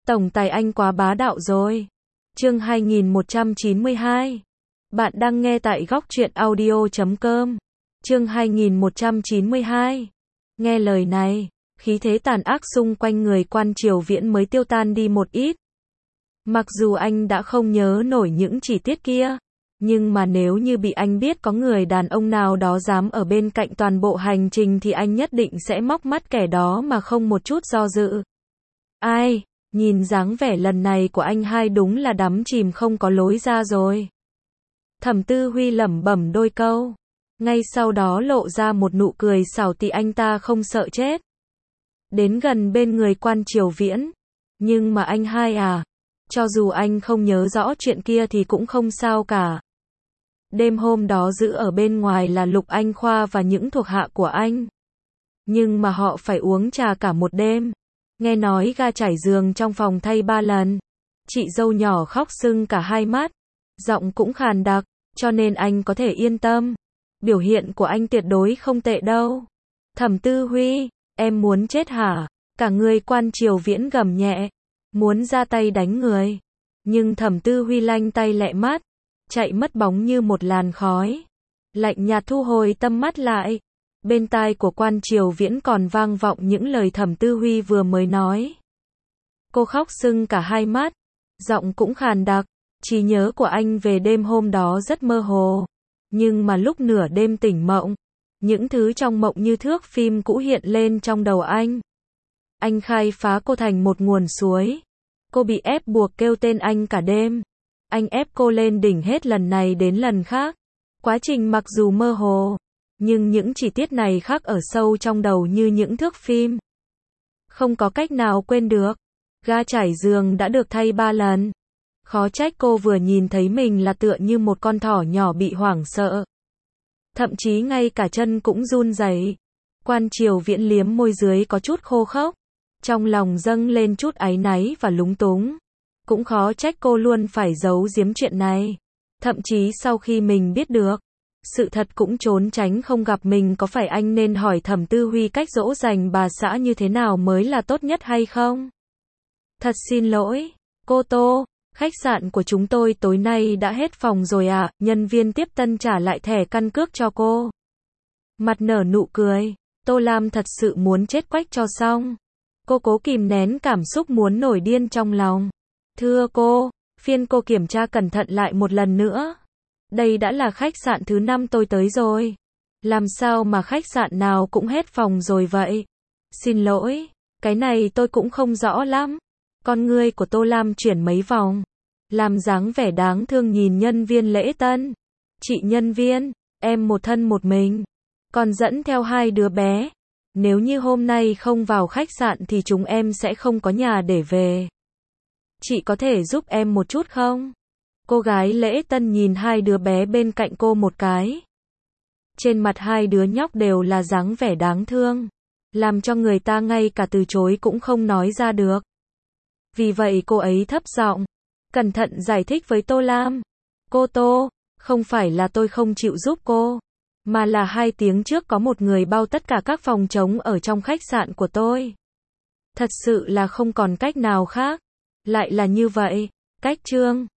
Tổng tài anh quá bá đạo rồi. Chương 2192. Bạn đang nghe tại góc truyện audio.com. Chương 2192. Nghe lời này, khí thế tàn ác xung quanh người Quan Triều Viễn mới tiêu tan đi một ít. Mặc dù anh đã không nhớ nổi những chi tiết kia, nhưng mà nếu như bị anh biết có người đàn ông nào đó dám ở bên cạnh toàn bộ hành trình thì anh nhất định sẽ móc mắt kẻ đó mà không một chút do dự. Ai, nhìn dáng vẻ lần này của anh hai đúng là đắm chìm không có lối ra rồi. Thẩm Tư Huy lẩm bẩm đôi câu, ngay sau đó lộ ra một nụ cười xảo tị. Anh ta không sợ chết. Đến gần bên người Quan Triều Viễn, nhưng mà anh hai à, cho dù anh không nhớ rõ chuyện kia thì cũng không sao cả. Đêm hôm đó giữ ở bên ngoài là Lục Anh Khoa và những thuộc hạ của anh. Nhưng mà họ phải uống trà cả một đêm. Nghe nói ga trải giường trong phòng thay 3 lần. Chị dâu nhỏ khóc sưng cả hai mắt. Giọng cũng khàn đặc, cho nên anh có thể yên tâm. Biểu hiện của anh tuyệt đối không tệ đâu. Thẩm Tư Huy, em muốn chết hả? Cả người Quan Triều Viễn gầm nhẹ, muốn ra tay đánh người. Nhưng Thẩm Tư Huy lanh tay lẹ mắt, chạy mất bóng như một làn khói. Lạnh nhạt thu hồi tâm mắt lại. Bên tai của Quan Triều Viễn còn vang vọng những lời Thẩm Tư Huy vừa mới nói. Cô khóc sưng cả hai mắt, giọng cũng khàn đặc. Trí nhớ của anh về đêm hôm đó rất mơ hồ. Nhưng mà lúc nửa đêm tỉnh mộng, những thứ trong mộng như thước phim cũ hiện lên trong đầu anh. Anh khai phá cô thành một nguồn suối. Cô bị ép buộc kêu tên anh cả đêm. Anh ép cô lên đỉnh hết lần này đến lần khác. Quá trình mặc dù mơ hồ, nhưng những chi tiết này khắc ở sâu trong đầu như những thước phim. Không có cách nào quên được. Ga trải giường đã được thay 3 lần. Khó trách cô vừa nhìn thấy mình là tựa như một con thỏ nhỏ bị hoảng sợ. Thậm chí ngay cả chân cũng run rẩy. Quan Triều Viễn liếm môi dưới có chút khô khốc. Trong lòng dâng lên chút áy náy và lúng túng. Cũng khó trách cô luôn phải giấu giếm chuyện này. Thậm chí sau khi mình biết được, sự thật cũng trốn tránh không gặp mình. Có phải anh nên hỏi Thẩm Tư Huy cách dỗ dành bà xã như thế nào mới là tốt nhất hay không? Thật xin lỗi, cô Tô, khách sạn của chúng tôi tối nay đã hết phòng rồi ạ. Nhân viên tiếp tân trả lại thẻ căn cước cho cô. Mặt nở nụ cười, Tô Lam thật sự muốn chết quách cho xong. Cô cố kìm nén cảm xúc muốn nổi điên trong lòng. Thưa cô, phiên cô kiểm tra cẩn thận lại một lần nữa. Đây đã là khách sạn thứ 5 tôi tới rồi. Làm sao mà khách sạn nào cũng hết phòng rồi vậy? Xin lỗi, cái này tôi cũng không rõ lắm. Con ngươi của Tô Lam chuyển mấy vòng, làm dáng vẻ đáng thương nhìn nhân viên lễ tân. Chị nhân viên, em một thân một mình, còn dẫn theo 2 đứa bé. Nếu như hôm nay không vào khách sạn thì chúng em sẽ không có nhà để về. Chị có thể giúp em một chút không? Cô gái lễ tân nhìn 2 đứa bé bên cạnh cô một cái. Trên mặt 2 đứa nhóc đều là dáng vẻ đáng thương, làm cho người ta ngay cả từ chối cũng không nói ra được. Vì vậy cô ấy thấp giọng, cẩn thận giải thích với Tô Lam. Cô Tô, không phải là tôi không chịu giúp cô, mà là 2 tiếng trước có một người bao tất cả các phòng trống ở trong khách sạn của tôi. Thật sự là không còn cách nào khác. Lại là như vậy, cách trương.